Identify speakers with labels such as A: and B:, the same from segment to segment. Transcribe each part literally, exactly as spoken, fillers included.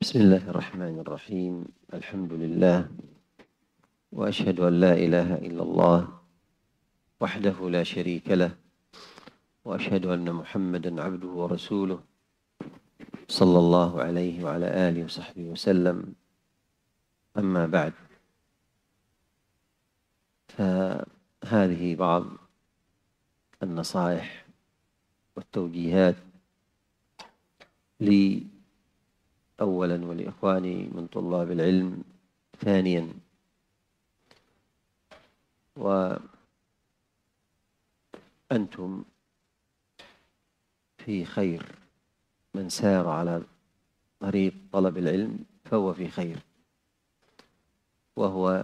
A: بسم الله الرحمن الرحيم. الحمد لله، وأشهد أن لا إله إلا الله وحده لا شريك له، وأشهد أن محمدًا عبده ورسوله صلى الله عليه وعلى آله وصحبه وسلم. أما بعد، فهذه بعض النصائح والتوجيهات لي أولاً ولإخواني من طلاب العلم ثانياً. وأنتم في خير، من سار على طريق طلب العلم فهو في خير، وهو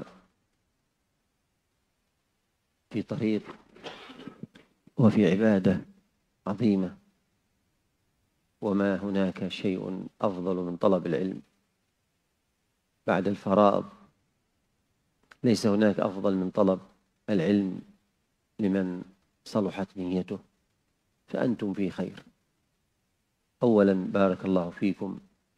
A: في طريق وفي عبادة عظيمة، وما هناك شيء أفضل من طلب العلم بعد الفرائض. ليس هناك أفضل من طلب العلم لمن صلحت نيته، فأنتم في خير. أولا بارك الله فيكم،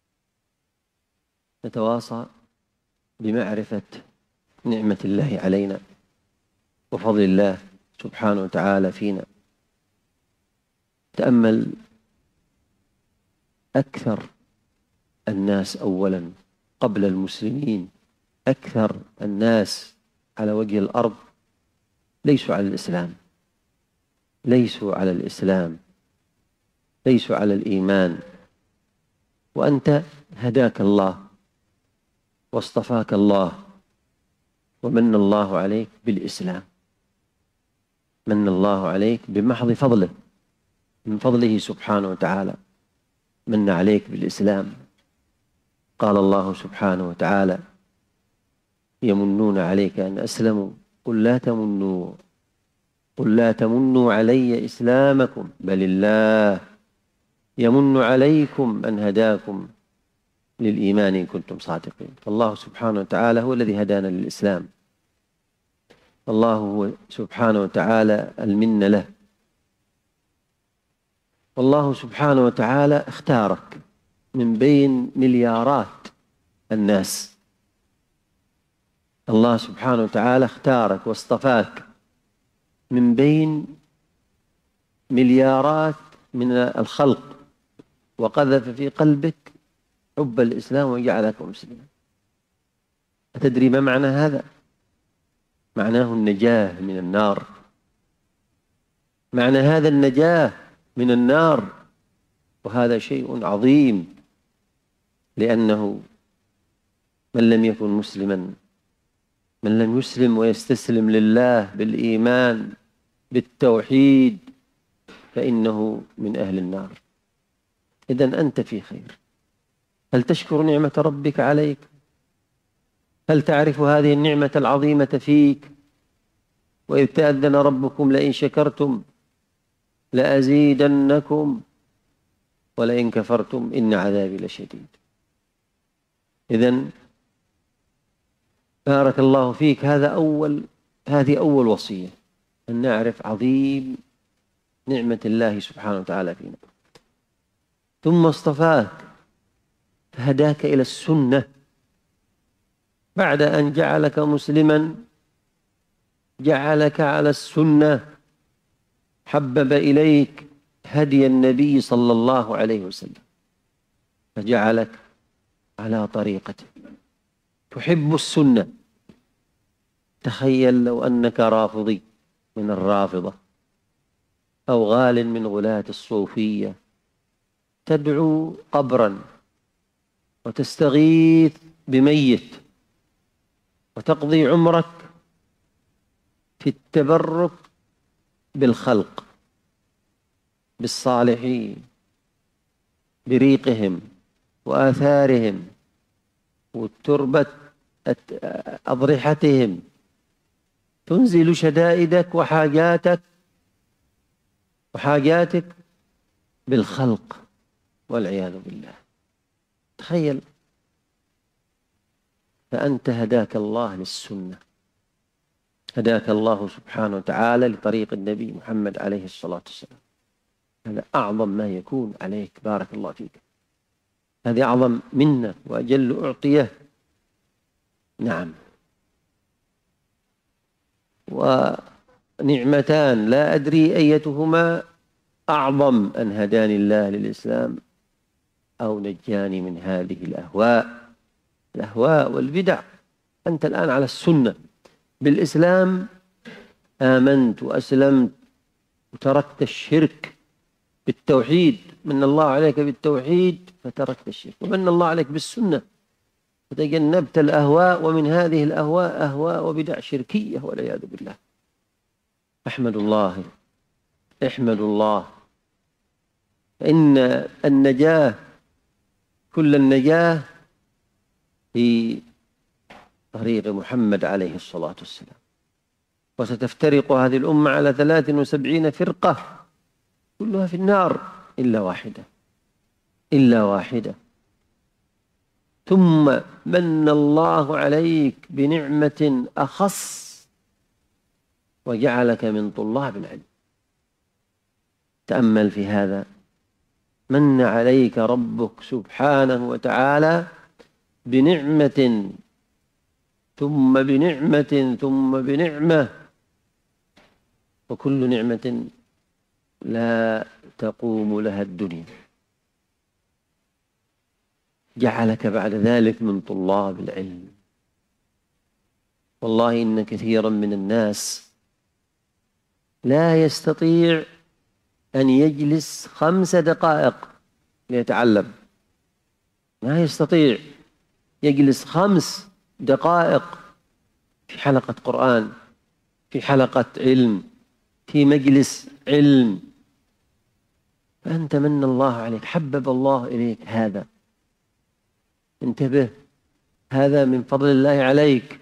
A: نتواصى بمعرفة نعمة الله علينا وفضل الله سبحانه وتعالى فينا. تأمل أكثر الناس أولا قبل المسلمين، أكثر الناس على وجه الأرض ليسوا على الإسلام، ليسوا على الإسلام ليسوا على الإيمان، وأنت هداك الله واصطفاك الله ومن الله عليك بالإسلام. من الله عليك بمحض فضله، من فضله سبحانه وتعالى من عليك بالإسلام. قال الله سبحانه وتعالى: يمنون عليك أن أسلموا قل لا تمنوا قل لا تمنوا علي إسلامكم بل الله يمن عليكم أن هداكم للإيمان إن كنتم صادقين. فالله سبحانه وتعالى هو الذي هدانا للإسلام، الله هو سبحانه وتعالى المنة له. والله سبحانه وتعالى اختارك من بين مليارات الناس. الله سبحانه وتعالى اختارك واصطفاك من بين مليارات من الخلق، وقذف في قلبك حب الإسلام وجعلك مسلما. أتدري ما معنى هذا؟ معناه النجاة من النار. معنى هذا النجاة من النار، وهذا شيء عظيم، لأنه من لم يكن مسلما، من لم يسلم ويستسلم لله بالإيمان بالتوحيد، فإنه من أهل النار. إذن أنت في خير. هل تشكر نعمة ربك عليك؟ هل تعرف هذه النعمة العظيمة فيك؟ وإذ تأذن ربكم لئن شكرتم لأزيدنكم ولئن كفرتم إن عذابي لشديد. إذن بارك الله فيك، هذا أول هذه أول وصية، أن نعرف عظيم نعمة الله سبحانه وتعالى فينا. ثم اصطفاك فهداك إلى السنة. بعد أن جعلك مسلما جعلك على السنة، حبب إليك هدي النبي صلى الله عليه وسلم، فجعلك على طريقته تحب السنة. تخيل لو أنك رافضي من الرافضة أو غال من غلاة الصوفية، تدعو قبرا وتستغيث بميت وتقضي عمرك في التبرك بالخلق، بالصالحين، بريقهم وآثارهم والتربة أضرحتهم، تنزل شدائدك وحاجاتك وحاجاتك بالخلق والعياذ بالله. تخيل، فأنت هداك الله للسنة، هداك الله سبحانه وتعالى لطريق النبي محمد عليه الصلاة والسلام. هذا أعظم ما يكون عليك. بارك الله فيك. هذه أعظم منة وأجل أعطية. نعم. ونعمتان لا أدري أيتهما أعظم، أن هداني الله للإسلام أو نجاني من هذه الأهواء الأهواء والبدع. أنت الآن على السنة بالإسلام، آمنت وأسلمت وتركت الشرك بالتوحيد، من الله عليك بالتوحيد فتركت الشرك، ومن الله عليك بالسنة وتجنبت الأهواء، ومن هذه الأهواء أهواء وبدع شركية والعياذ بالله. أحمد الله احمد الله، إن النجاة كل النجاة في طريق محمد عليه الصلاة والسلام. وستفترق هذه الأمة على ثلاث وسبعين فرقة كلها في النار إلا واحدة إلا واحدة. ثم من الله عليك بنعمة أخص وجعلك من طلاب العلم. تأمل في هذا، من عليك ربك سبحانه وتعالى بنعمة ثم بنعمة ثم بنعمة، وكل نعمة لا تقوم لها الدنيا. جعلك بعد ذلك من طلاب العلم. والله إن كثيرا من الناس لا يستطيع أن يجلس خمس دقائق ليتعلم، ما يستطيع يجلس خمس دقائق في حلقة قرآن، في حلقة علم، في مجلس علم. فأنت من الله عليك، حبب الله إليك هذا، انتبه، هذا من فضل الله عليك.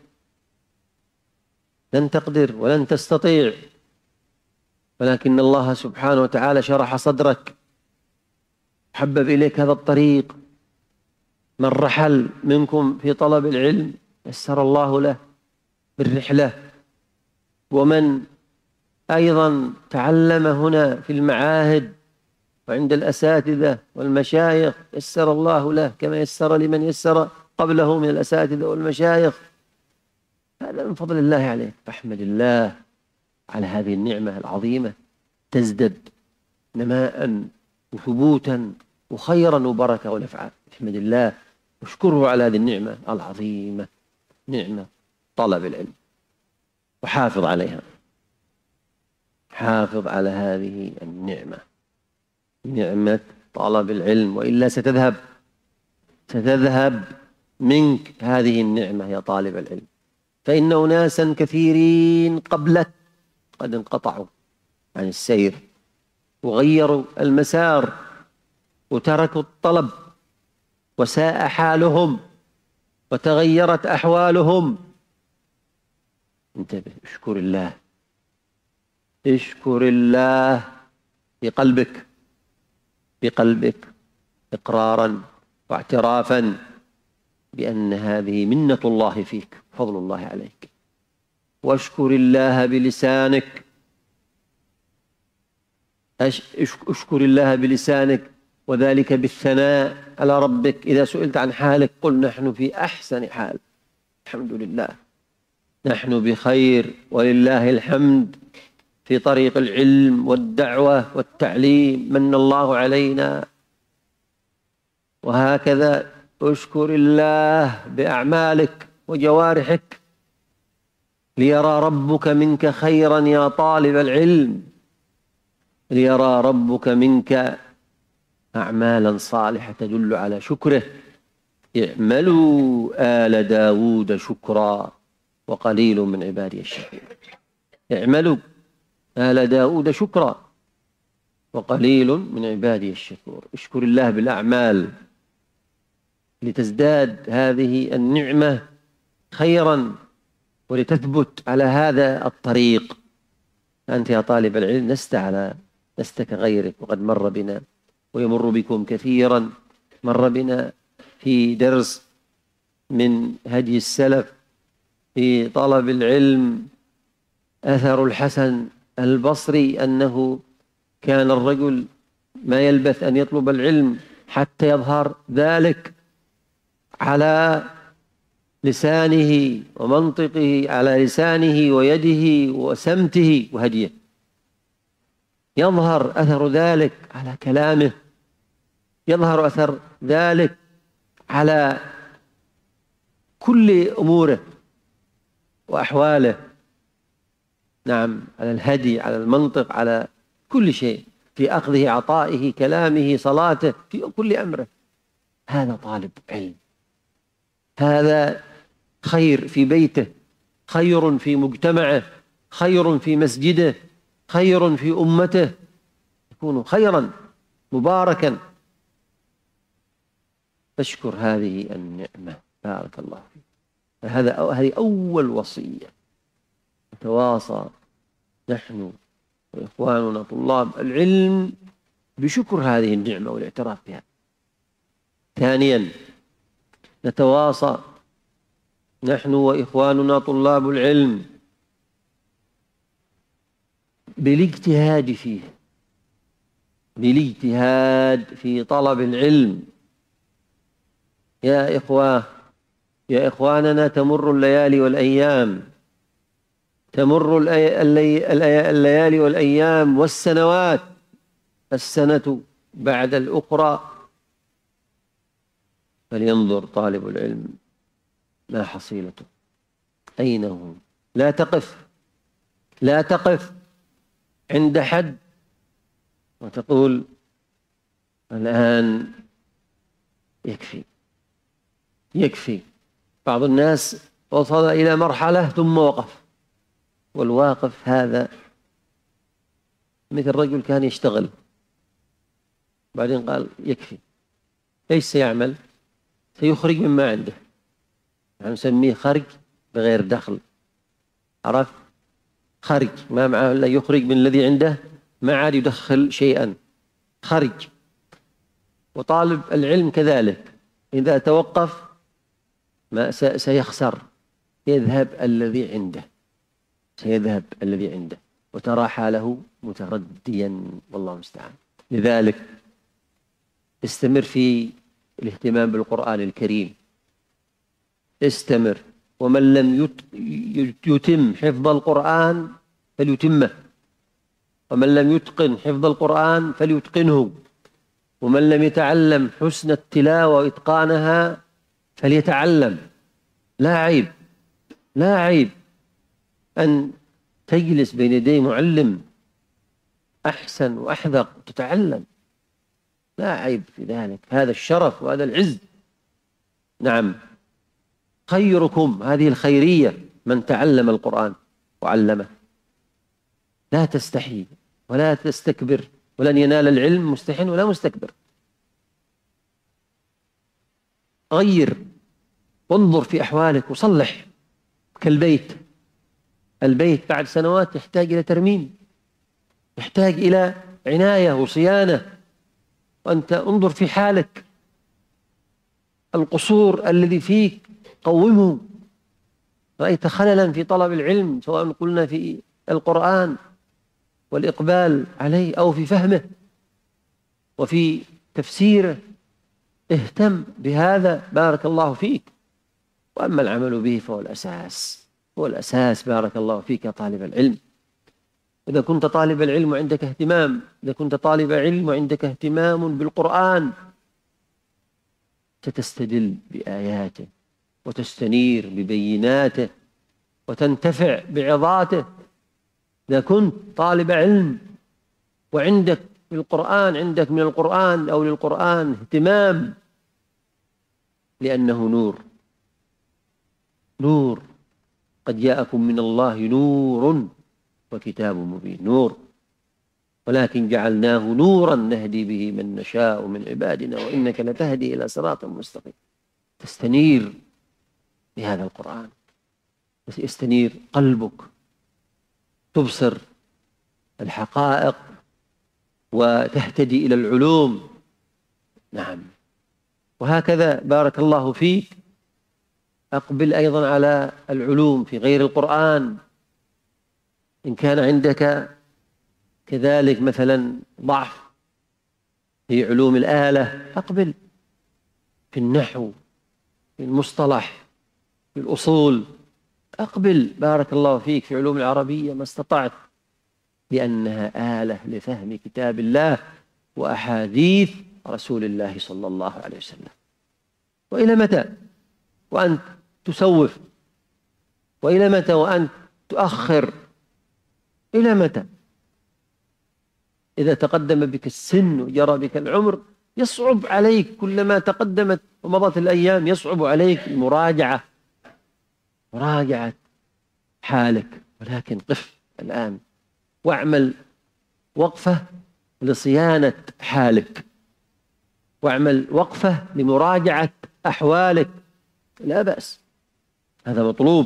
A: لن تقدر ولن تستطيع، ولكن الله سبحانه وتعالى شرح صدرك، حبب إليك هذا الطريق. من رحل منكم في طلب العلم يسر الله له بالرحلة، ومن أيضا تعلم هنا في المعاهد وعند الأساتذة والمشايخ يسر الله له كما يسر لمن يسر قبله من الأساتذة والمشايخ. هذا من فضل الله عليك، فاحمد الله على هذه النعمة العظيمة، تزدد نماء وثبوتا وخيرا وبركة ونفعا. احمد الله واشكره على هذه النعمة العظيمة، نعمة طلب العلم، وحافظ عليها، حافظ على هذه النعمة، نعمة طلب العلم، وإلا ستذهب ستذهب منك هذه النعمة يا طالب العلم. فإن أناسا كثيرين قبلك قد انقطعوا عن السير وغيروا المسار وتركوا الطلب، وساء حالهم وتغيرت أحوالهم. انتبه، اشكر الله، اشكر الله بقلبك بقلبك إقرارا واعترافا بأن هذه منة الله فيك، فضل الله عليك. واشكر الله بلسانك، اشكر الله بلسانك، وذلك بالثناء على ربك. إذا سئلت عن حالك قل نحن في أحسن حال، الحمد لله، نحن بخير ولله الحمد، في طريق العلم والدعوة والتعليم من الله علينا. وهكذا اشكر الله بأعمالك وجوارحك، ليرى ربك منك خيرا يا طالب العلم، ليرى ربك منك أعمالا صالحة تدل على شكره. اعملوا آل داود شكرا وقليل من عبادي الشكور. اعملوا آل داود شكرا وقليل من عبادي الشكور. اشكر الله بالأعمال لتزداد هذه النعمة خيرا ولتثبت على هذا الطريق. أنت يا طالب العلم لست على لست كغيرك، وقد مر بنا ويمر بكم كثيرا، مر بنا في درس من هدي السلف في طلب العلم أثر الحسن البصري أنه كان الرجل ما يلبث أن يطلب العلم حتى يظهر ذلك على لسانه ومنطقه، على لسانه ويده وسمته وهديه، يظهر أثر ذلك على كلامه، يظهر أثر ذلك على كل أموره وأحواله. نعم، على الهدي، على المنطق، على كل شيء، في أخذه، عطائه، كلامه، صلاته، في كل أمره. هذا طالب علم، هذا خير في بيته، خير في مجتمعه، خير في مسجده، خير في أمته، يكون خيرا مباركا. فاشكر هذه النعمة، بارك الله فيك. هذا هذه أول وصية، نتواصى نحن وإخواننا طلاب العلم بشكر هذه النعمة والاعتراف بها. ثانيا، نتواصى نحن وإخواننا طلاب العلم بالاجتهاد فيه، بالاجتهاد في طلب العلم. يا إخوة يا إخواننا، تمر الليالي والأيام، تمر الليالي والأيام والسنوات، السنة بعد الأخرى، فلينظر طالب العلم ما حصيلته، أين هو. لا تقف لا تقف عند حد وتقول الآن يكفي يكفي. بعض الناس وصل إلى مرحلة ثم وقف، والواقف هذا مثل رجل كان يشتغل بعدين قال يكفي. ايش سيعمل؟ سيخرج مما عنده، يعني نسميه خرج بغير دخل. عرفت؟ خرج ما معه إلا يخرج من الذي عنده، ما عاد يدخل شيئا، خرج. وطالب العلم كذلك، إذا توقف ما سيخسر، يذهب الذي عنده سيذهب الذي عنده وترى حاله مترديا، والله المستعان. لذلك استمر في الاهتمام بالقرآن الكريم، استمر. ومن لم يتم حفظ القرآن فليتمه، ومن لم يتقن حفظ القرآن فليتقنه، ومن لم يتعلم حسن التلاوة وإتقانها فليتعلم. لا عيب لا عيب أن تجلس بين يدي معلم أحسن وأحذق تتعلم، لا عيب في ذلك، هذا الشرف وهذا العز. نعم، خيركم، هذه الخيرية، من تعلم القرآن وعلمه. لا تستحي ولا تستكبر، ولن ينال العلم مستحن ولا مستكبر. غير وانظر في أحوالك وصلح. كالبيت، البيت بعد سنوات يحتاج إلى ترميم، يحتاج إلى عناية وصيانة، وأنت انظر في حالك. القصور الذي فيك قومه. رأيت خللا في طلب العلم، سواء قلنا في القرآن والإقبال عليه أو في فهمه وفي تفسيره، اهتم بهذا، بارك الله فيك. وأما العمل به فهو الأساس، هو الأساس. بارك الله فيك يا طالب العلم. إذا كنت طالب العلم وعندك اهتمام إذا كنت طالب علم وعندك اهتمام بالقرآن، ستستدل بآياته وتستنير ببيناته وتنتفع بعظاته. إذا كنت طالب علم وعندك في القرآن عندك من القرآن أو للقرآن اهتمام، لأنه نور نور قد جاءكم من الله نور وكتاب مبين. نور، ولكن جعلناه نورا نهدي به من نشاء من عبادنا وإنك لتهدي إلى صراط مستقيم. تستنير بهذا القرآن، يستنير قلبك، تبصر الحقائق وتهتدي إلى العلوم. نعم، وهكذا بارك الله فيك. أقبل أيضا على العلوم في غير القرآن. إن كان عندك كذلك مثلا ضعف في علوم الآلة أقبل، في النحو، في المصطلح، في الأصول أقبل، بارك الله فيك، في علوم العربية ما استطعت، لأنها آلة لفهم كتاب الله وأحاديث رسول الله صلى الله عليه وسلم. وإلى متى وأنت تسوف؟ وإلى متى وأنت تؤخر؟ إلى متى؟ إذا تقدم بك السن وجرى بك العمر يصعب عليك، كلما تقدمت ومضت الأيام يصعب عليك المراجعة، مراجعة حالك. ولكن قف الآن واعمل وقفة لصيانة حالك، واعمل وقفة لمراجعة أحوالك، لا بأس، هذا مطلوب.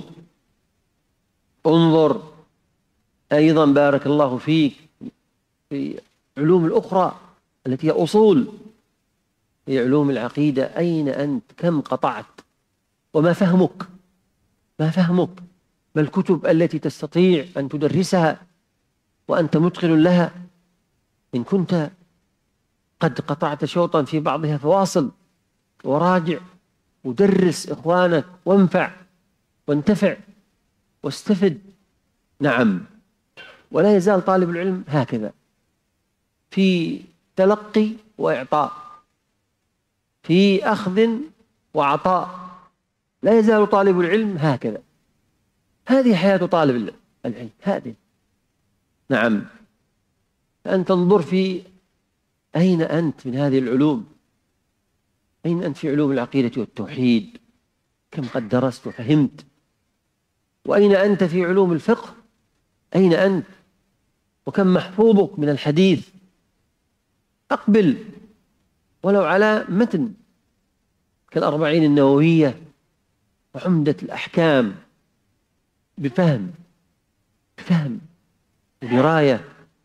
A: انظر أيضا بارك الله فيك في علوم الأخرى التي هي أصول، في علوم العقيدة أين أنت؟ كم قطعت؟ وما فهمك؟ ما فهمك؟ ما الكتب التي تستطيع أن تدرسها وأنت متقن لها؟ إن كنت قد قطعت شوطا في بعضها فواصل وراجع ودرس إخوانك وانفع وانتفع واستفد. نعم، ولا يزال طالب العلم هكذا، في تلقي وإعطاء، في أخذ وعطاء، لا يزال طالب العلم هكذا. هذه حياة طالب العلم هذه. نعم، أن تنظر في أين أنت من هذه العلوم، أين أنت في علوم العقيدة والتوحيد، كم قد درست وفهمت؟ وأين أنت في علوم الفقه؟ أين أنت؟ وكم محفوظك من الحديث؟ أقبل ولو على متن كالأربعين النووية وعمدة الأحكام بفهم بفهم ودراية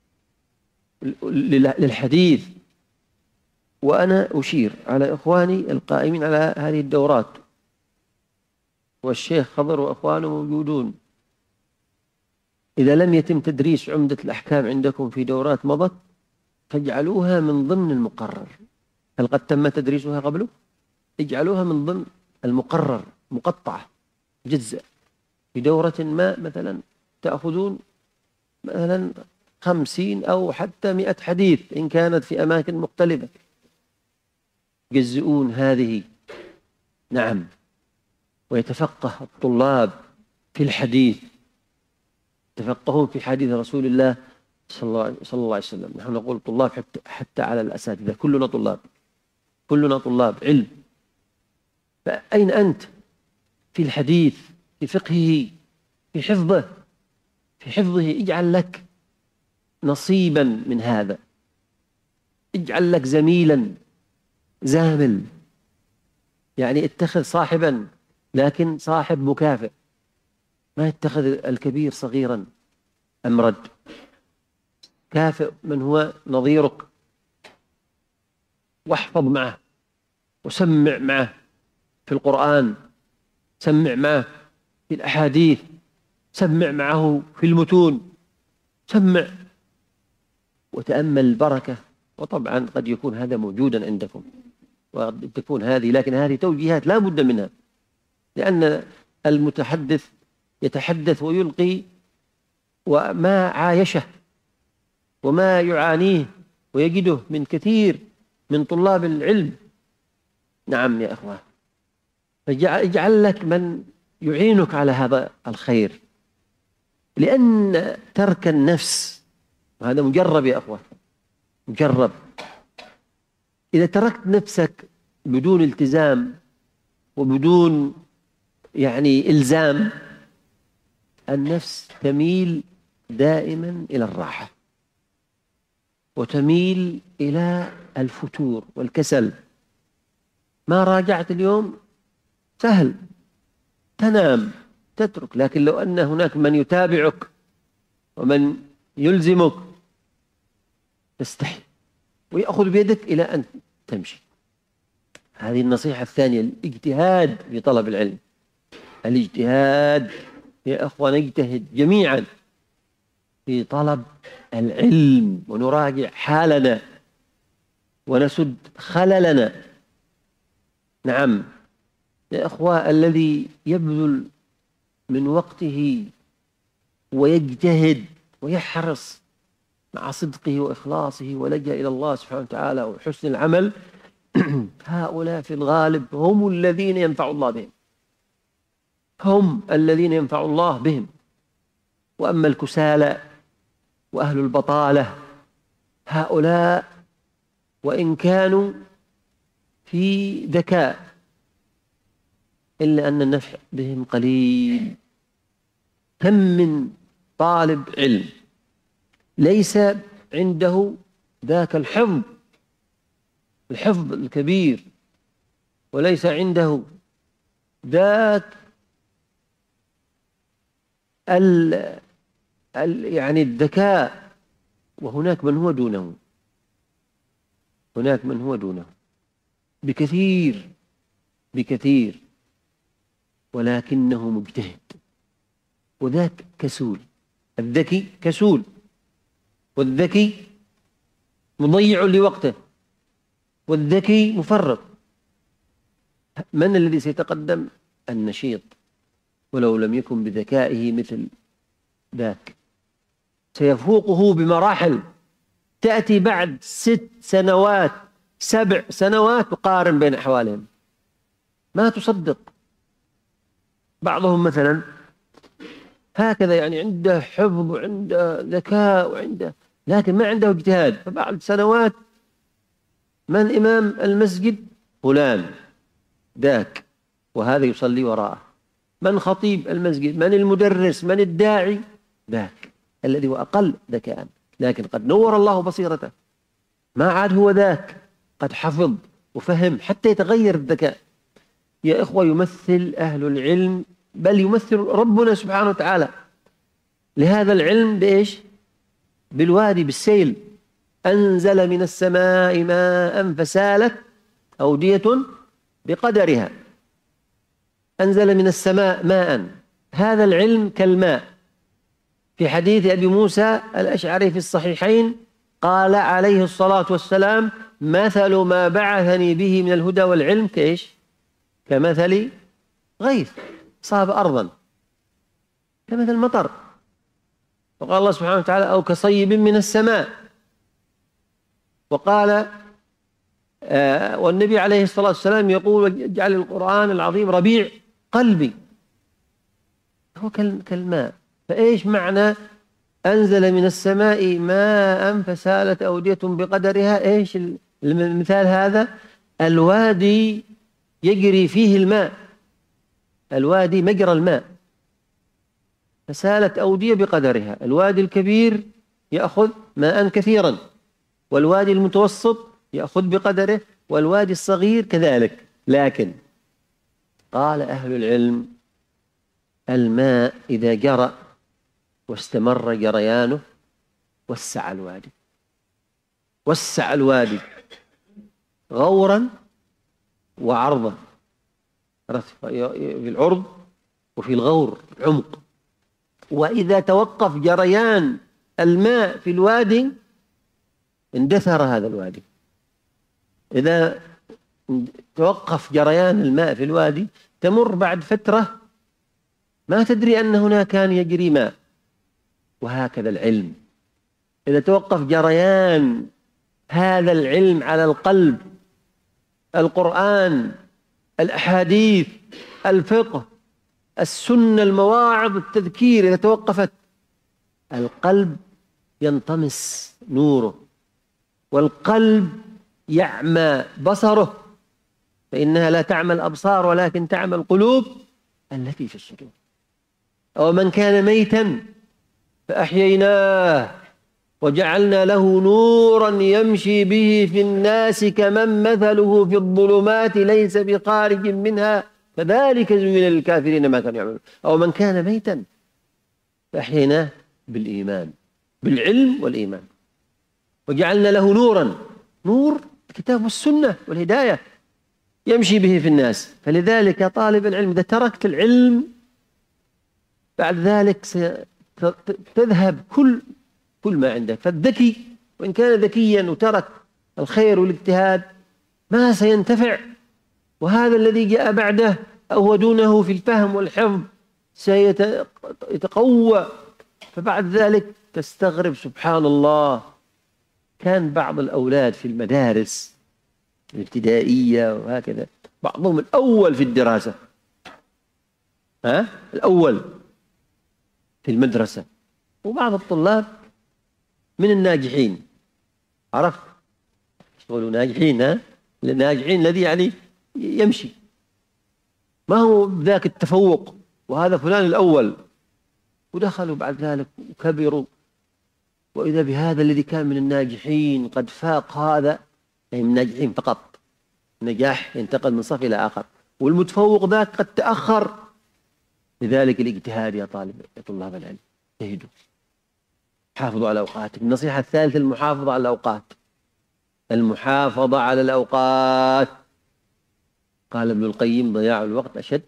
A: للحديث. وأنا أشير على إخواني القائمين على هذه الدورات، والشيخ خضر وإخوانه موجودون، إذا لم يتم تدريس عمدة الأحكام عندكم في دورات مضت فاجعلوها من ضمن المقرر. هل قد تم تدريسها قبله؟ اجعلوها من ضمن المقرر، مقطعة جزء في دورة ما، مثلا تأخذون مثلا خمسين أو حتى مئة حديث إن كانت في أماكن مختلفة، يجزئون هذه. نعم، ويتفقه الطلاب في الحديث، يتفقهون في حديث رسول الله صلى الله, صلى الله عليه وسلم. نحن نقول طلاب حتى, حتى على الأساتذة، كلنا طلاب، كلنا طلاب علم. فأين أنت في الحديث، في فقهه، في حفظه، في حفظه؟ اجعل لك نصيبا من هذا، اجعل لك زميلا زامل، يعني اتخذ صاحبا لكن صاحب مكافئ، ما يتخذ الكبير صغيرا أمرد. كافئ من هو نظيرك، واحفظ معه وسمع معه في القرآن، سمع معه في الأحاديث، سمع معه في المتون، سمع وتأمل البركة. وطبعا قد يكون هذا موجودا عندكم وقد تكون هذه، لكن هذه توجيهات لا بد منها، لأن المتحدث يتحدث ويلقي وما عايشه وما يعانيه ويجده من كثير من طلاب العلم. نعم يا أخوان، فاجعل لك من يعينك على هذا الخير، لأن ترك النفس، وهذا مجرب يا أخوان، مجرب، إذا تركت نفسك بدون التزام وبدون يعني إلزام، النفس تميل دائما إلى الراحة وتميل إلى الفتور والكسل. ما راجعت اليوم سهل تنام تترك، لكن لو أن هناك من يتابعك ومن يلزمك تستحي ويأخذ بيدك إلى أن تمشي. هذه النصيحة الثانية، الاجتهاد في طلب العلم. الاجتهاد يا أخوان، نجتهد جميعا في طلب العلم ونراجع حالنا. ونسد خللنا. نعم يا إخوة، الذي يبذل من وقته ويجتهد ويحرص مع صدقه وإخلاصه ولجأ إلى الله سبحانه وتعالى وحسن العمل، هؤلاء في الغالب هم الذين ينفع الله بهم، هم الذين ينفع الله بهم. وأما الكسالى وأهل البطالة، هؤلاء وإن كانوا في ذكاء إلا أن النفع بهم قليل. كم من طالب علم ليس عنده ذاك الحفظ الحفظ الكبير، وليس عنده ذاك ال ال يعني الذكاء، وهناك من هو دونه، هناك من هو دونه بكثير بكثير، ولكنه مجتهد، وذاك كسول. الذكي كسول، والذكي مضيع لوقته، والذكي مفرط. من الذي سيتقدم؟ النشيط، ولو لم يكن بذكائه مثل ذاك سيفوقه بمراحل. تأتي بعد ست سنوات سبع سنوات تقارن بين أحوالهم، ما تصدق. بعضهم مثلا هكذا، يعني عنده حفظ وعنده ذكاء وعنده، لكن ما عنده اجتهاد. فبعد سنوات من إمام المسجد؟ فلان ذاك، وهذا يصلي وراءه. من خطيب المسجد؟ من المدرس؟ من الداعي؟ ذاك الذي هو أقل ذكاء، لكن قد نور الله بصيرته، ما عاد هو ذاك، قد حفظ وفهم حتى يتغير الذكاء. يا إخوة، يمثل أهل العلم، بل يمثل ربنا سبحانه وتعالى لهذا العلم بإيش؟ بالوادي، بالسيل. أنزل من السماء ماء فسالت أودية بقدرها. أنزل من السماء ماء، هذا العلم كالماء. في حديث أبي موسى الأشعري في الصحيحين قال عليه الصلاة والسلام: مثل ما بعثني به من الهدى والعلم كإيش؟ كمثل غيث صاب أرضا، كمثل مطر. وقال الله سبحانه وتعالى: أو كصيب من السماء. وقال آه والنبي عليه الصلاة والسلام يقول: اجعل القرآن العظيم ربيع قلبي. هو كالماء. فإيش معنى أنزل من السماء ماء فسالت أودية بقدرها؟ إيش المثال هذا؟ الوادي يجري فيه الماء، الوادي مجرى الماء، فسالت أودية بقدرها. الوادي الكبير يأخذ ماء كثيرا، والوادي المتوسط يأخذ بقدره، والوادي الصغير كذلك. لكن قال أهل العلم: الماء إذا جرى واستمر جريانه وسع الوادي، وسع الوادي غورا وعرضا، في العرض وفي الغور عمق. وإذا توقف جريان الماء في الوادي اندثر هذا الوادي. إذا توقف جريان الماء في الوادي تمر بعد فترة ما تدري أن هناك كان يجري ماء. وهكذا العلم، إذا توقف جريان هذا العلم على القلب، القرآن، الأحاديث، الفقه، السنة، المواعظ، التذكير، إذا توقفت القلب ينطمس نوره، والقلب يعمى بصره، فإنها لا تعمى الأبصار ولكن تعمى القلوب التي في الصدور. أو من كان ميتا فأحييناه وجعلنا له نورا يمشي به في الناس كمن مثله في الظلمات ليس بخارج منها كذلك زين للكافرين ما كانوا يعملون. أو من كان ميتا فأحييناه بالإيمان، بالعلم والإيمان، وجعلنا له نورا، نور الكتاب والسنة والهداية، يمشي به في الناس. فلذلك يا طالب العلم، إذا تركت العلم بعد ذلك تذهب كل كل ما عندك. فالذكي وإن كان ذكيا وترك الخير والاجتهاد ما سينتفع، وهذا الذي جاء بعده أو هو دونه في الفهم والحفظ سيتقوى. فبعد ذلك تستغرب سبحان الله، كان بعض الأولاد في المدارس الابتدائية وهكذا بعضهم الأول في الدراسة، ها الأول في المدرسة، وبعض الطلاب من الناجحين. عرفت يقولوا ناجحين، ها الناجحين الذي يعني يمشي، ما هو ذاك التفوق وهذا فلان الأول. ودخلوا بعد ذلك وكبروا، وإذا بهذا الذي كان من الناجحين قد فاق هذا، يعني من الناجحين فقط، نجاح ينتقل من صف إلى آخر، والمتفوق ذاك قد تأخر. لذلك الاجتهاد يا طالب يا طلاب العلم، اجتهدوا، حافظوا على أوقاتكم. النصيحة الثالثة المحافظة على الأوقات، المحافظة على الأوقات. قال ابن القيم: ضياع الوقت أشد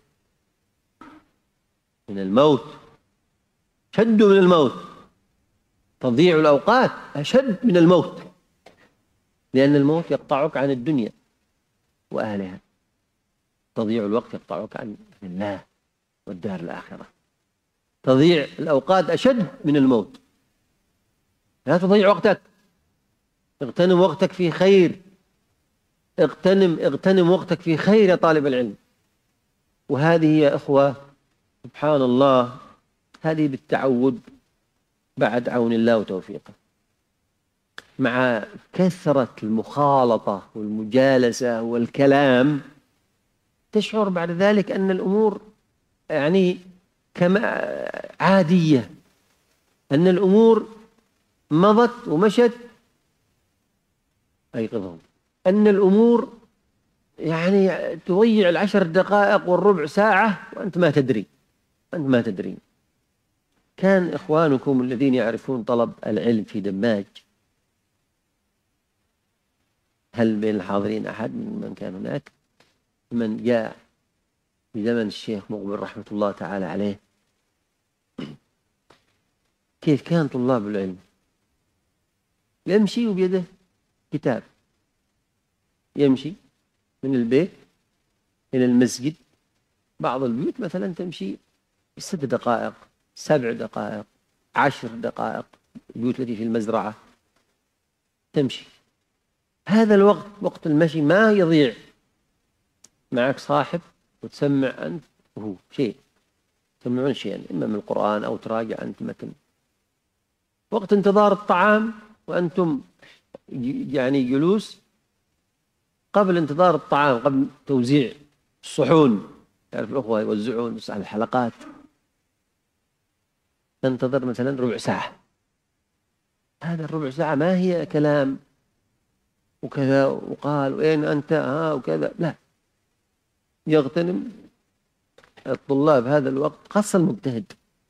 A: من الموت، شد من الموت. تضييع الأوقات أشد من الموت، لأن الموت يقطعك عن الدنيا وأهلها، تضييع الوقت يقطعك عن الله والدار الآخرة. تضييع الأوقات أشد من الموت. لا تضيع وقتك، اغتنم وقتك في خير، اغتنم اغتنم وقتك في خير يا طالب العلم. وهذه يا إخوة سبحان الله، هذه بالتعود بعد عون الله وتوفيقه، مع كثرة المخالطة والمجالسة والكلام، تشعر بعد ذلك أن الأمور يعني كما عادية، أن الأمور مضت ومشت. أيقظهم أن الأمور يعني تضيع العشر دقائق والربع ساعة وأنت ما تدري، أنت ما تدري. كان إخوانكم الذين يعرفون طلب العلم في دماج، هل بين الحاضرين أحد من من كان هناك من جاء في زمن الشيخ مقبل رحمة الله تعالى عليه؟ كيف كان طلاب العلم؟ يمشي وبيده كتاب، يمشي من البيت إلى المسجد. بعض البيوت مثلا تمشي ست دقائق، سبع دقائق، عشر دقائق. البيوت التي في المزرعة تمشي. هذا الوقت وقت المشي ما يضيع. معك صاحب وتسمع أنت وهو شيء، تسمعون شيئا إما من القرآن أو تراجع أنت متن. وقت انتظار الطعام وأنتم يعني جلوس، قبل انتظار الطعام، قبل توزيع الصحون، تعرف الأخوة يوزعون على الحلقات، تنتظر مثلا ربع ساعة. هذا الربع ساعة ما هي كلام وكذا وقال وين أنت ها وكذا، لا. يغتنم الطلاب هذا الوقت، خاصة المجتهد،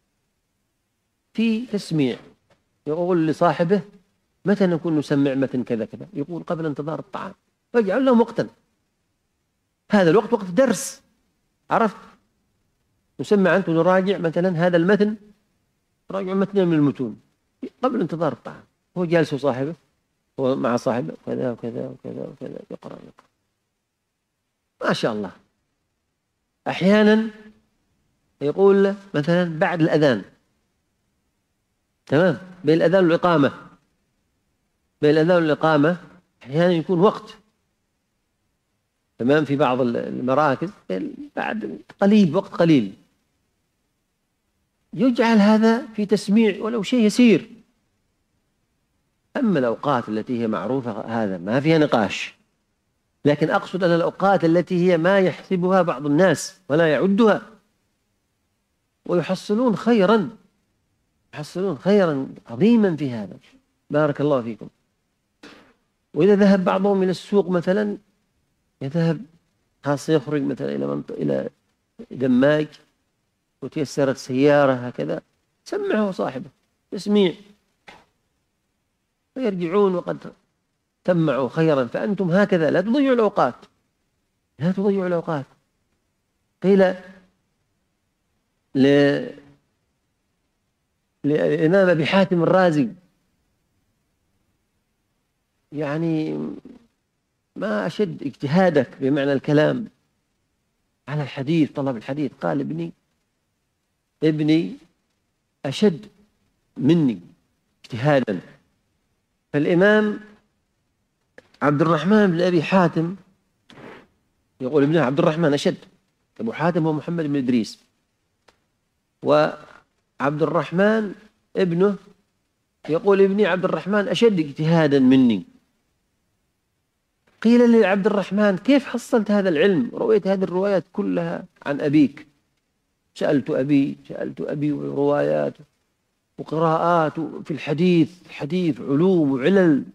A: في تسميع. يقول لصاحبه: متى نكون نسمع متن كذا كذا؟ يقول: قبل انتظار الطعام. فاجعل لهم وقتا، هذا الوقت وقت درس. عرفت؟ نسمع أنت ونراجع مثلا هذا المتن، راجع متن من المتون قبل انتظار الطعام. هو جالس وصاحبه، هو مع صاحبه وكذا وكذا وكذا وكذا، يقرأ يقرأ ما شاء الله. أحيانا يقول له مثلا بعد الأذان، تمام، بين الأذان والإقامة، بين الأذان والإقامة أحيانا يكون وقت، تمام، في بعض المراكز بعد قليل، وقت قليل، يجعل هذا في تسميع ولو شيء يسير. أما الأوقات التي هي معروفة هذا ما فيها نقاش، لكن أقصد أن الأوقات التي هي ما يحسبها بعض الناس ولا يعدها، ويحصلون خيرا، يحصلون خيرا عظيما في هذا. بارك الله فيكم. وإذا ذهب بعضهم إلى السوق مثلا، يذهب خاصة يخرج مثلا إلى منطقة إلى دماج وتيسرت سيارة هكذا، سمعه صاحبه تسميع، ويرجعون وقد سمعوا خيرا. فأنتم هكذا لا تضيعوا الأوقات، لا تضيعوا الأوقات. قيل للإمام أبي حاتم الرازي يعني ما أشد اجتهادك بمعنى الكلام على الحديث، طلب الحديث. قال ابني ابني أشد مني اجتهادا. فالإمام عبد الرحمن بن أبي حاتم يقول ابنه عبد الرحمن أشد. أبو حاتم هو محمد بن إدريس، وعبد الرحمن ابنه يقول ابني عبد الرحمن أشد اجتهادا مني. قيل لعبد الرحمن كيف حصلت هذا العلم؟ رويت هذه الروايات كلها عن أبيك. سألت أبي سألت أبي وروايات وقراءات في الحديث حديث علوم وعلل.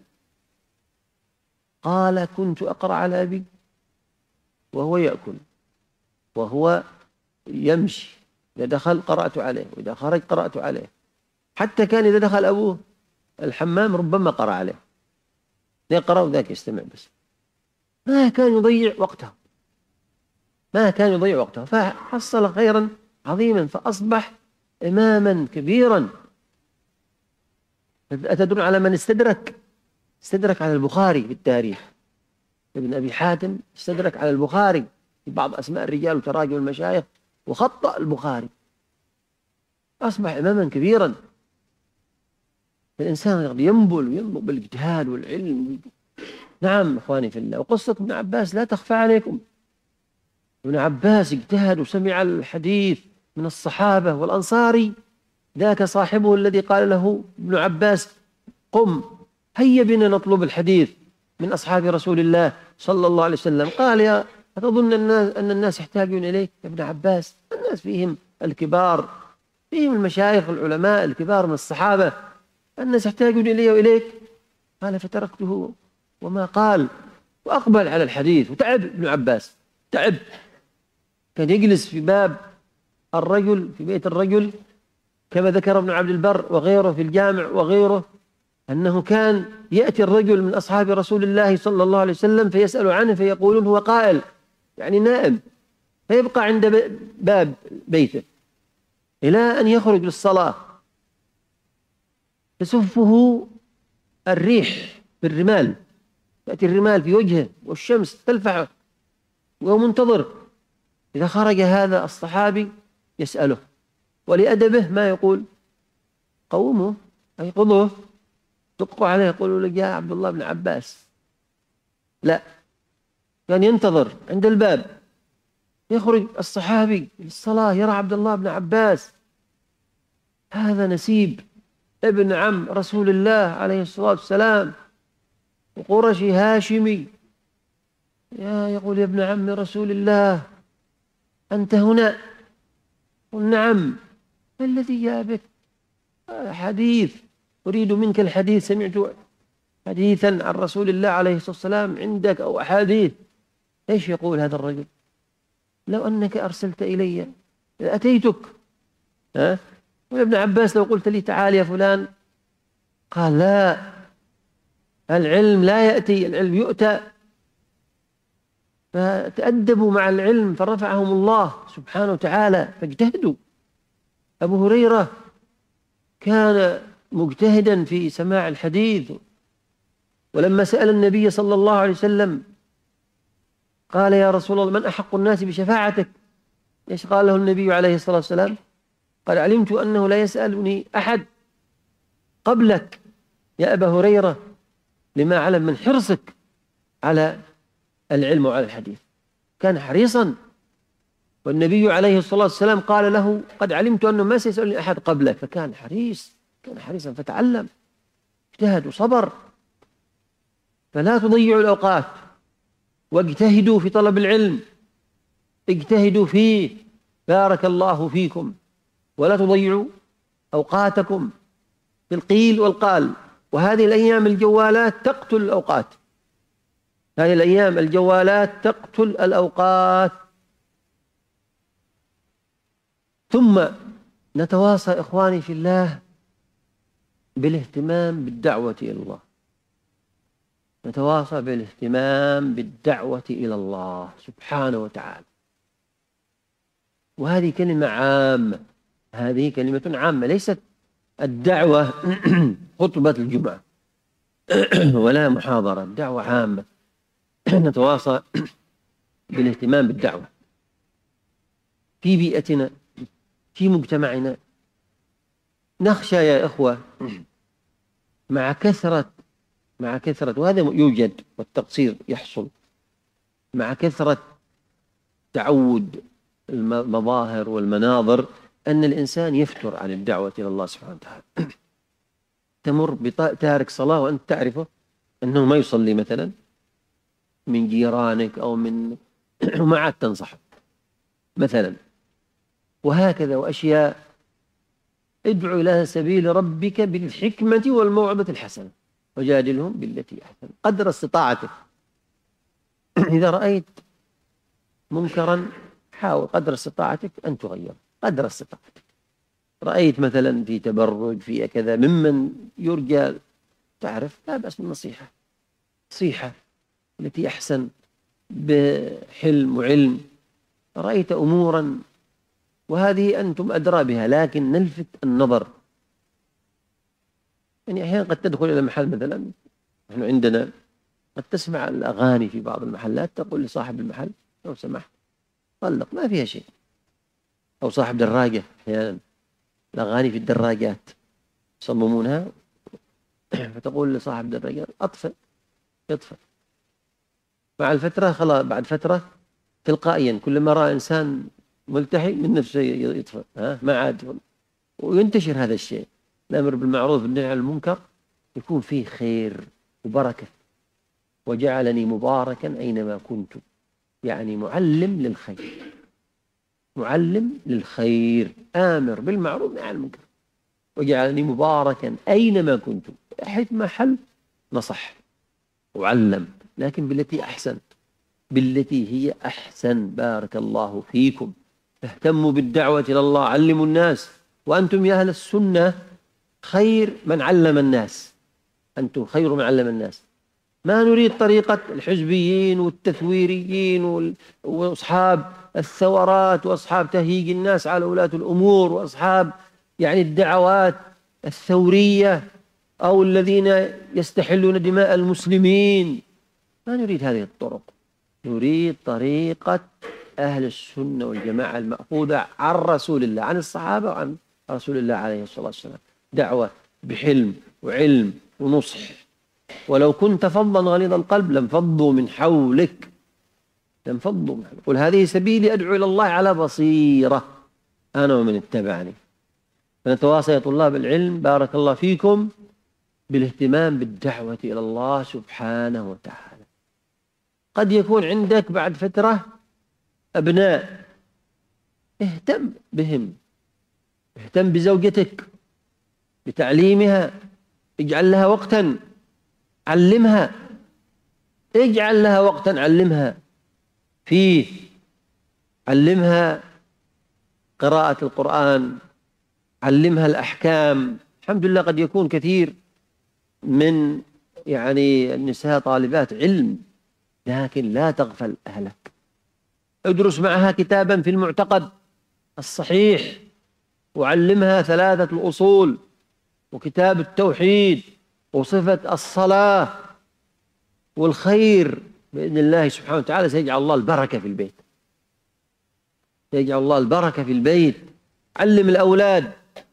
A: قال كنت أقرأ على أبي وهو يأكل وهو يمشي، إذا دخل قرأت عليه وإذا خرج قرأت عليه، حتى كان إذا دخل أبوه الحمام ربما قرأ عليه، يقرأ وذاك يستمع بس. ما كان يضيع وقته ما كان يضيع وقته فحصل خيرا عظيما، فأصبح إماما كبيرا. أتدرون على من استدرك؟ استدرك على البخاري في التاريخ. ابن أبي حاتم استدرك على البخاري في بعض أسماء الرجال وتراجم المشايخ وخطأ البخاري، أصبح إماما كبيرا. الإنسان ينبل وينبل بالاجتهاد والعلم. نعم إخواني في الله. وقصة ابن عباس لا تخفى عليكم. ابن عباس اجتهد وسمع الحديث من الصحابة والأنصاري. ذاك صاحبه الذي قال له ابن عباس قم هيا بنا نطلب الحديث من أصحاب رسول الله صلى الله عليه وسلم. قال يا أتظن الناس أن الناس يحتاجون إليك يا ابن عباس؟ الناس فيهم الكبار، فيهم المشايخ العلماء الكبار من الصحابة، الناس يحتاجون إلي وإليك. قال فتركته وما قال وأقبل على الحديث. وتعب ابن عباس، تعب. كان يجلس في باب الرجل في بيت الرجل، كما ذكر ابن عبد البر وغيره في الجامع وغيره، أنه كان يأتي الرجل من أصحاب رسول الله صلى الله عليه وسلم فيسأل عنه فيقولون هو قائل، يعني نائم، فيبقى عند باب بيته إلى أن يخرج للصلاة، تسفه الريح بالرمال، تأتي الرمال في وجهه والشمس تلفحه وهو منتظر. إذا خرج هذا الصحابي يسأله، ولأدبه ما يقول قوموا أي قضوه، دقوا عليه يقولوا لك يا عبد الله بن عباس. لا، كان ينتظر عند الباب، يخرج الصحابي للصلاة يرى عبد الله بن عباس، هذا نسيب ابن عم رسول الله عليه الصلاة والسلام وقرشي هاشمي. يا يقول يا ابن عم رسول الله أنت هنا؟ قل نعم. ما الذي جابك؟ حديث أريد منك الحديث، سمعت حديثا عن رسول الله عليه الصلاة والسلام عندك أو أحاديث. إيش يقول هذا الرجل؟ لو أنك أرسلت إلي أتيتك. ها؟ وابن عباس لو قلت لي تعال يا فلان، قال لا، العلم لا يأتي، العلم يؤتى. فتأدبوا مع العلم فرفعهم الله سبحانه وتعالى فاجتهدوا. أبو هريرة كان مجتهدا في سماع الحديث، ولما سأل النبي صلى الله عليه وسلم قال يا رسول الله من أحق الناس بشفاعتك؟ إيش قال له النبي عليه الصلاة والسلام؟ قال علمت أنه لا يسألني أحد قبلك يا أبا هريرة، لما علم من حرصك على العلم وعلى الحديث. كان حريصا، والنبي عليه الصلاة والسلام قال له قد علمت أنه ما سيسألني أحد قبلك، فكان حريص، كان حريصا فتعلم، اجتهد وصبر. فلا تضيعوا الأوقات، واجتهدوا في طلب العلم، اجتهدوا فيه بارك الله فيكم، ولا تضيعوا أوقاتكم في القيل والقال. وهذه الأيام الجوالات تقتل الأوقات، هذه الأيام الجوالات تقتل الأوقات. ثم نتواصى إخواني في الله بالاهتمام بالدعوة إلى الله، نتواصى بالاهتمام بالدعوة إلى الله سبحانه وتعالى. وهذه كلمة عامة، هذه كلمة عامة، ليست الدعوة خطبة الجمعة، ولا محاضرة، دعوة عامة. نتواصى بالاهتمام بالدعوة في بيئتنا، في مجتمعنا. نخشى يا إخوة مع كثرة مع كثرة وهذا يوجد والتقصير يحصل مع كثرة تعود المظاهر والمناظر، أن الإنسان يفتر عن الدعوة إلى الله سبحانه وتعالى. تمر بتارك صلاة وأنت تعرفه أنه ما يصلي مثلا من جيرانك أو من وما عاد تنصحه مثلا، وهكذا وأشياء. ادعو إلى سبيل ربك بالحكمة والموعظة الحسنة وجادلهم بالتي أحسن قدر استطاعتك. إذا رأيت منكرا حاول قدر استطاعتك أن تغير قدر استطاعتك. رأيت مثلا في تبرج في كذا ممن يرجى، تعرف لا بأس بالنصيحة، نصيحة التي أحسن بحلم وعلم. رأيت أمورا وهذه أنتم أدرى بها، لكن نلفت النظر. يعني أحيانا قد تدخل إلى محل مثلا، نحن عندنا قد تسمع الأغاني في بعض المحلات، تقول لصاحب المحل لو سمحت طلق، ما فيها شيء. أو صاحب دراجة، أحيانا الأغاني في الدراجات يصممونها، فتقول لصاحب دراجة أطفئ، يطفئ. مع الفترة خلاص، بعد فترة تلقائيا كلما رأى إنسان ملتحي من نفسه يطفئ، ها ما عاد. وينتشر هذا الشيء. الأمر بالمعروف والنهي عن المنكر يكون فيه خير وبركة. وجعلني مباركا أينما كنت، يعني معلم للخير، معلم للخير، آمر بالمعروف نهي عن المنكر. وجعلني مباركا أينما كنت، حيث ما حل نصح وعلم، لكن بالتي أحسن، بالتي هي أحسن. بارك الله فيكم. اهتموا بالدعوة إلى الله، علموا الناس. وأنتم يا أهل السنة خير من علم الناس، أنتم خير من علم الناس. ما نريد طريقة الحزبيين والتثويريين وأصحاب الثورات وأصحاب تهييج الناس على ولاة الأمور وأصحاب يعني الدعوات الثورية أو الذين يستحلون دماء المسلمين. ما نريد هذه الطرق، نريد طريقة أهل السنة والجماعة المأخوذة عن رسول الله، عن الصحابة وعن رسول الله عليه الصلاة والسلام. دعوة بحلم وعلم ونصح. ولو كنت فظا غليظ القلب لانفضوا من حولك، لانفضوا من حولك. قل هذه سبيلي أدعو إلى الله على بصيرة أنا ومن اتبعني. فنتواصى يا طلاب العلم بارك الله فيكم بالاهتمام بالدعوة إلى الله سبحانه وتعالى. قد يكون عندك بعد فترة أبناء، اهتم بهم، اهتم بزوجتك بتعليمها، اجعل لها وقتا علمها، اجعل لها وقتا علمها فيه، علمها قراءة القرآن، علمها الأحكام. الحمد لله قد يكون كثير من يعني النساء طالبات علم، لكن لا تغفل أهلك. ادرس معها كتابا في المعتقد الصحيح، وعلمها ثلاثة الأصول وكتاب التوحيد وصفة الصلاة، والخير بإذن الله سبحانه وتعالى سيجعل الله البركة في البيت، سيجعل الله البركة في البيت. علم الأولاد،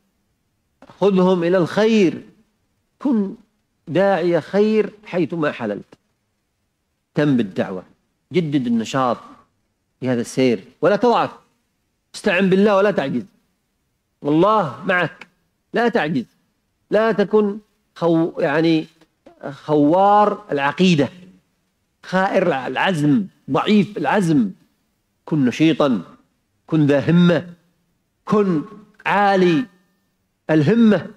A: خذهم إلى الخير، كن داعية خير حيثما حللت. تم بالدعوة، جدد النشاط في هذا السير ولا تضعف. استعن بالله ولا تعجز، والله معك، لا تعجز. لا تكن خو يعني خوار العقيدة، خائر العزم، ضعيف العزم. كن نشيطا، كن ذا همة، كن عالي الهمة.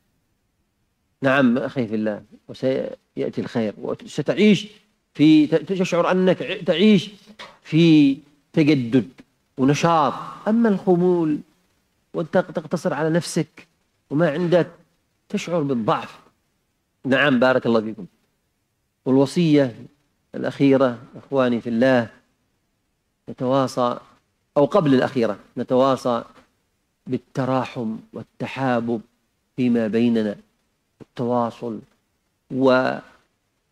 A: نعم أخي في الله، وسيأتي الخير وستعيش في، تشعر أنك تعيش في تجدد ونشاط. أما الخمول وأنت تقتصر على نفسك وما عندك، تشعر بالضعف. نعم بارك الله فيكم. والوصية الأخيرة إخواني في الله، نتواصى أو قبل الأخيرة نتواصى بالتراحم والتحابب فيما بيننا، التواصل و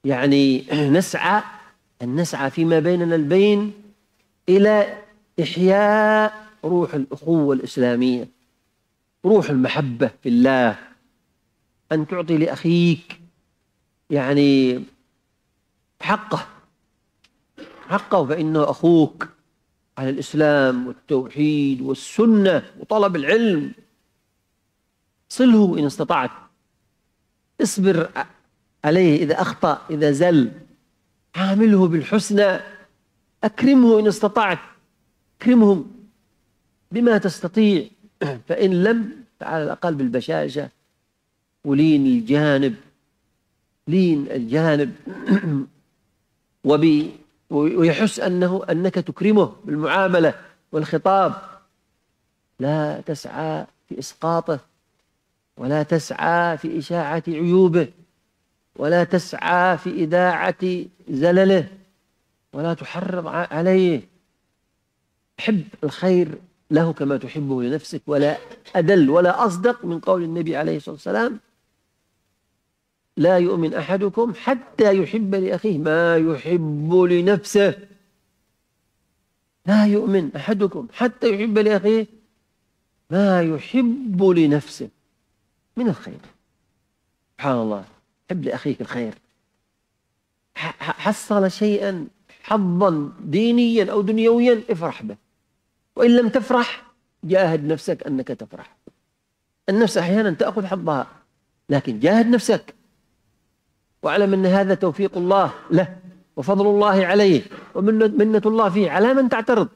A: يعني نسعى أن نسعى فيما بيننا البين إلى إحياء روح الأخوة الإسلامية، روح المحبة في الله، أن تعطي لأخيك يعني حقه حقه فإنه أخوك، على الإسلام والتوحيد والسنة وطلب العلم. صله إن استطعت، اصبر عليه إذا أخطأ، إذا زل عامله بالحسنى، أكرمه إن استطعت، أكرمه بما تستطيع، فإن لم فعلى الأقل بالبشاشة ولين الجانب، لين الجانب وبي ويحس أنه أنك تكرمه بالمعاملة والخطاب. لا تسعى في إسقاطه، ولا تسعى في إشاعة عيوبه، ولا تسعى في إذاعة زلله، ولا تحرض عليه. حب الخير له كما تحبه لنفسك، ولا أدل ولا أصدق من قول النبي عليه الصلاة والسلام: لا يؤمن أحدكم حتى يحب لأخيه ما يحب لنفسه. لا يؤمن أحدكم حتى يحب لأخيه ما يحب لنفسه من الخير. سبحان الله، حب لأخيك الخير. حصل شيئا، حظا دينيا أو دنيويا، افرح به، وإن لم تفرح جاهد نفسك أنك تفرح. النفس أحيانا تأخذ حظها، لكن جاهد نفسك واعلم أن هذا توفيق الله له وفضل الله عليه ومنة الله فيه. على من تعترض؟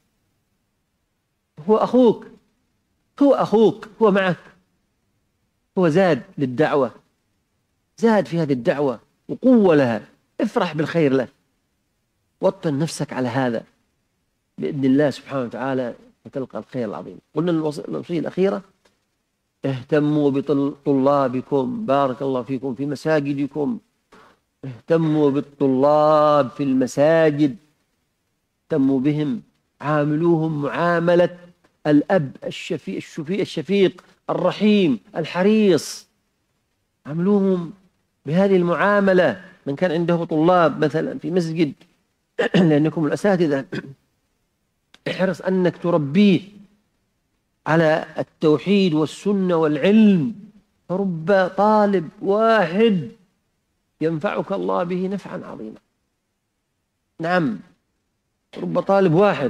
A: هو أخوك، هو أخوك، هو معك، هو زاد للدعوة، زاد في هذه الدعوة وقوة لها. افرح بالخير له، وطن نفسك على هذا بإذن الله سبحانه وتعالى وتلقى الخير العظيم. قلنا الوصية الأخيرة: اهتموا بطلابكم، بارك الله فيكم، في مساجدكم. اهتموا بالطلاب في المساجد، اهتموا بهم، عاملوهم معاملة الأب الشفيق الشفيق الشفيق الرحيم الحريص. عاملوهم بهذه المعاملة. من كان عنده طلاب مثلا في مسجد لأنكم الأساتذة، احرص أنك تربيه على التوحيد والسنة والعلم، فرب طالب واحد ينفعك الله به نفعا عظيما. نعم، رب طالب واحد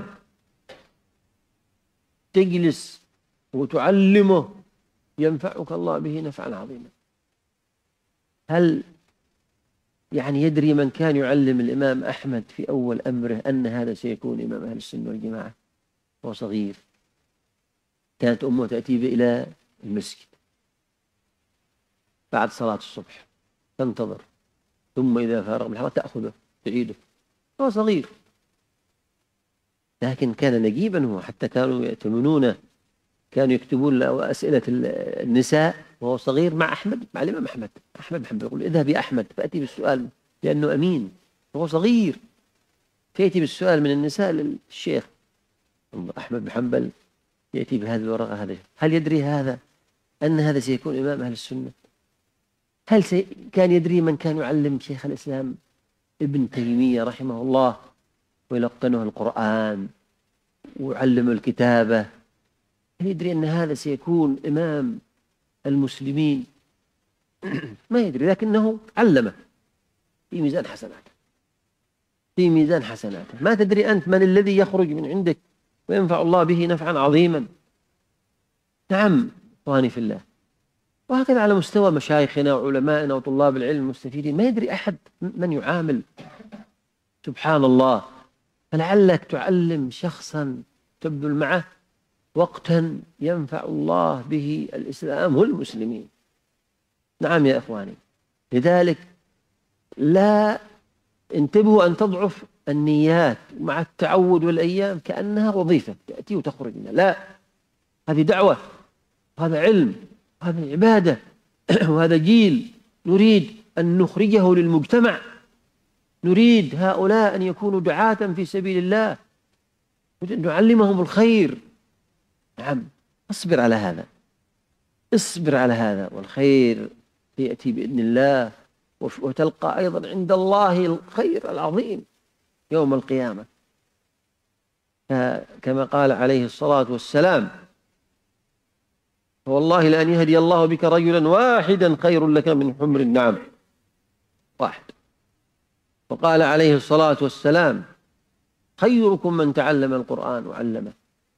A: تجلس وتعلمه ينفعك الله به نفعا عظيما. هل يعني يدري من كان يعلم الإمام أحمد في أول أمره أن هذا سيكون إمام أهل السنة والجماعة وهو صغير؟ كانت أمه تأتي به إلى المسجد بعد صلاة الصبح، تنتظر، ثم إذا فارغ من الحضر تأخذه تعيده، هو صغير. لكن كان نجيبا هو، حتى كانوا يأتمنون، كانوا يكتبون له أسئلة النساء وهو صغير مع أحمد، مع الإمام أحمد. أحمد بن حنبل يقول: اذهب يا أحمد فأتي بالسؤال، لأنه أمين وهو صغير، فيأتي بالسؤال من النساء للشيخ. أحمد بن حنبل يأتي بهذه الورقة. هذا هل يدري هذا أن هذا سيكون إمام أهل السنة؟ هل سي... كان يدري من كان يعلم شيخ الإسلام ابن تيمية رحمه الله ويلقنه القرآن ويعلم الكتابة؟ هل يدري أن هذا سيكون إمام المسلمين؟ ما يدري، لكنه علمه في ميزان حسناته، في ميزان حسناته. ما تدري أنت من الذي يخرج من عندك وينفع الله به نفعا عظيما. نعم إخواني في الله. وهكذا على مستوى مشايخنا وعلمائنا وطلاب العلم المستفيدين، ما يدري أحد من يعامل. سبحان الله. فلعلك تعلم شخصا تبذل معه وقتا ينفع الله به الإسلام والمسلمين. نعم يا إخواني. لذلك لا انتبهوا أن تضعف النيات مع التعود والأيام كأنها وظيفة تأتي وتخرج منها. لا، هذه دعوة، هذا علم، هذا عبادة، وهذا جيل نريد أن نخرجه للمجتمع. نريد هؤلاء أن يكونوا دعاة في سبيل الله، نعلمهم الخير. نعم، اصبر على هذا، اصبر على هذا، والخير يأتي بإذن الله وتلقى أيضا عند الله الخير العظيم يوم القيامة. كما قال عليه الصلاة والسلام: والله لأن يهدي الله بك رجلا واحدا خير لك من حمر النعم. واحد. وقال عليه الصلاة والسلام: خيركم من تعلم القرآن وعلمه.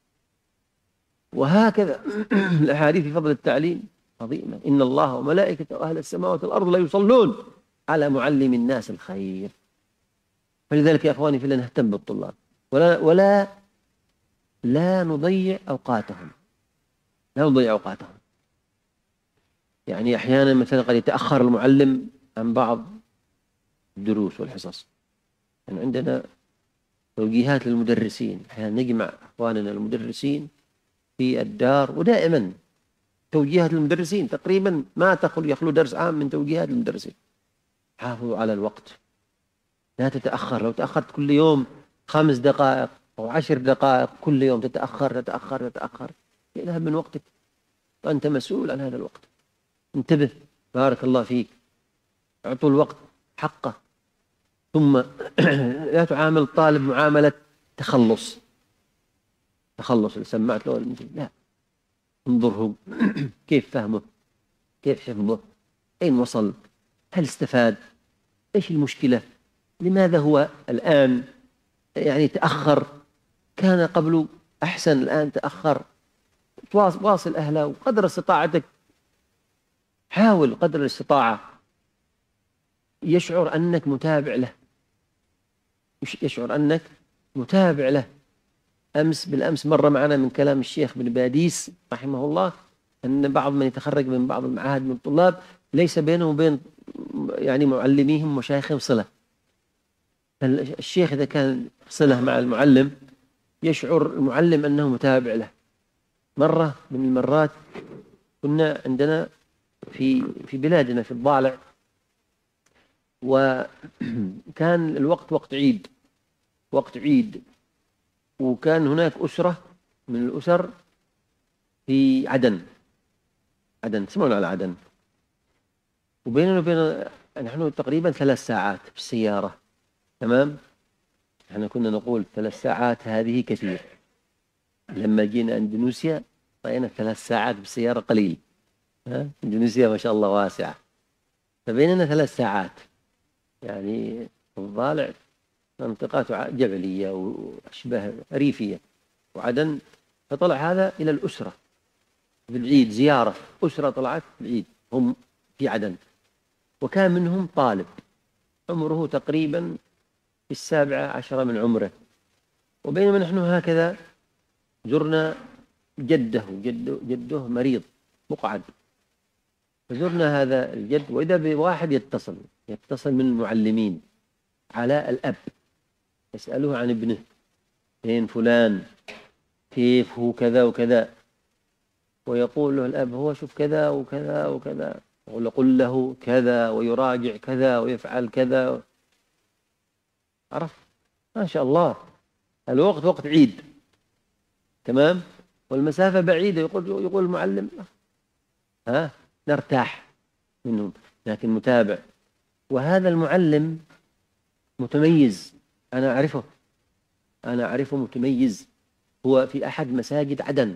A: وهكذا الأحاديث في فضل التعليم عظيمة: إن الله وملائكته وأهل السماوات والأرض لا يصلون على معلم الناس الخير. فلذلك يا أخواني فلا نهتم بالطلاب، ولا ولا لا نضيع أوقاتهم، لا نضيع أوقاتهم. يعني أحيانا مثلا قد يتأخر المعلم عن بعض الدروس والحصص. يعني عندنا توجيهات للمدرسين، أحيانا نجمع أخواننا المدرسين في الدار، ودائما توجيهات المدرسين تقريبا ما تخلو يخلو درس عام من توجيهات المدرسين: حافظوا على الوقت، لا تتأخر. لو تأخرت كل يوم خمس دقائق أو عشر دقائق كل يوم تتأخر تتأخر تتأخر يذهب من وقتك، وأنت مسؤول عن هذا الوقت. انتبه، بارك الله فيك، اعطوا الوقت حقه. ثم لا تعامل الطالب معاملة تخلص تخلص اللي سمعت له، لا، انظره كيف فهمه، كيف حفظه، أين وصل، هل استفاد، إيش المشكلة، لماذا هو الآن يعني تأخر، كان قبل أحسن الآن تأخر. واصل أهله وقدر استطاعتك، حاول قدر الاستطاعة يشعر أنك متابع له، يشعر أنك متابع له. أمس بالأمس مرة معنا من كلام الشيخ بن باديس رحمه الله أن بعض من يتخرج من بعض المعاهد من الطلاب ليس بينه وبين يعني معلميهم ومشايخهم صلة. الشيخ إذا كان صلة مع المعلم يشعر المعلم أنه متابع له. مرة من المرات كنا عندنا في في بلادنا في الضالع، وكان الوقت وقت عيد وقت عيد وكان هناك أسرة من الأسر في عدن عدن تسمعون على عدن، وبيننا وبين نحن تقريبا ثلاث ساعات بالسيارة. تمام، احنا كنا نقول ثلاث ساعات هذه كثير. لما جينا اندونيسيا رأينا ثلاث ساعات بالسيارة قليل. ها؟ اندونيسيا ما شاء الله واسعة، فبيننا ثلاث ساعات. يعني الضالع منطقات جبلية وأشبه ريفية، وعدن. فطلع هذا إلى الأسرة في العيد زيارة، أسرة طلعت في العيد هم في عدن، وكان منهم طالب عمره تقريبا في السابعة عشرة من عمره. وبينما نحن هكذا زرنا جده جده, جده مريض مقعد، فزرنا هذا الجد، وإذا بواحد يتصل يتصل من المعلمين على الأب يسأله عن ابنه، فين فلان، كيف هو كذا وكذا، ويقول له الأب هو شوف كذا وكذا وكذا، ويقول له كذا ويراجع كذا ويفعل كذا. عرف؟ ما شاء الله، الوقت وقت عيد، تمام، والمسافة بعيدة. يقول يقول المعلم ها نرتاح منهم، لكن متابع. وهذا المعلم متميز، أنا أعرفه أنا أعرفه متميز. هو في أحد مساجد عدن،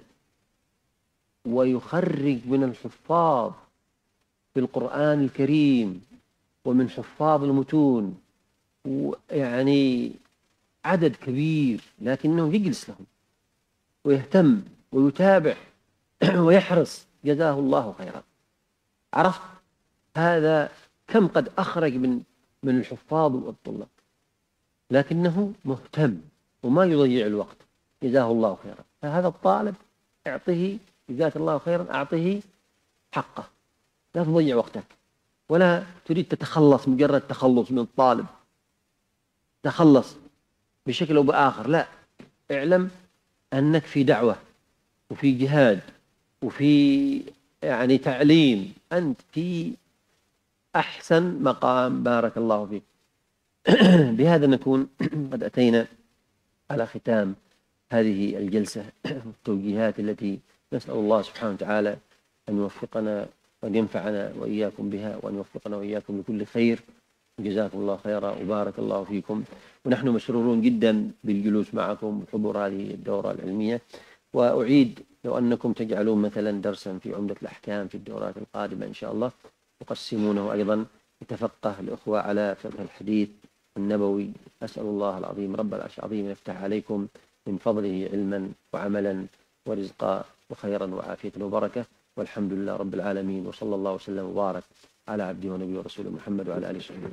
A: ويخرج من الحفاظ في القرآن الكريم ومن حفاظ المتون، ويعني عدد كبير، لكنه يجلس لهم ويهتم ويتابع ويحرص، جزاه الله خيرا. عرفت هذا كم قد أخرج من من الحفاظ والطلاب، لكنه مهتم وما يضيع الوقت، جزاه الله خيرا. فهذا الطالب اعطه جزاك الله خيرا، أعطه حقه، لا تضيع وقتك، ولا تريد تتخلص مجرد تخلص من الطالب، تخلص بشكل أو بآخر، لا، اعلم أنك في دعوة وفي جهاد وفي يعني تعليم، أنت في أحسن مقام، بارك الله فيك. بهذا نكون قد أتينا على ختام هذه الجلسة، التوجيهات التي نسأل الله سبحانه وتعالى أن يوفقنا وأن ينفعنا وإياكم بها وأن يوفقنا وإياكم لكل خير. جزاكم الله خيرا وبارك الله فيكم. ونحن مسرورون جدا بالجلوس معكم وحضور هذه الدورة العلمية. وأعيد لو أنكم تجعلون مثلا درسا في عمدة الأحكام في الدورات القادمة إن شاء الله، تقسمونه أيضا يتفقه الأخوة على فقه الحديث النبوي. أسأل الله العظيم رب العرش العظيم يفتح عليكم من فضله علما وعملا ورزقا وخيرا وعافية وبركة، والحمد لله رب العالمين، وصلى الله وسلم وبارك على عبده ونبيه ورسوله محمد وعلى آله وصحبه.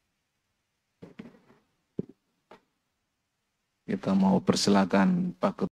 B: Kita mau persilakan Pak Ketua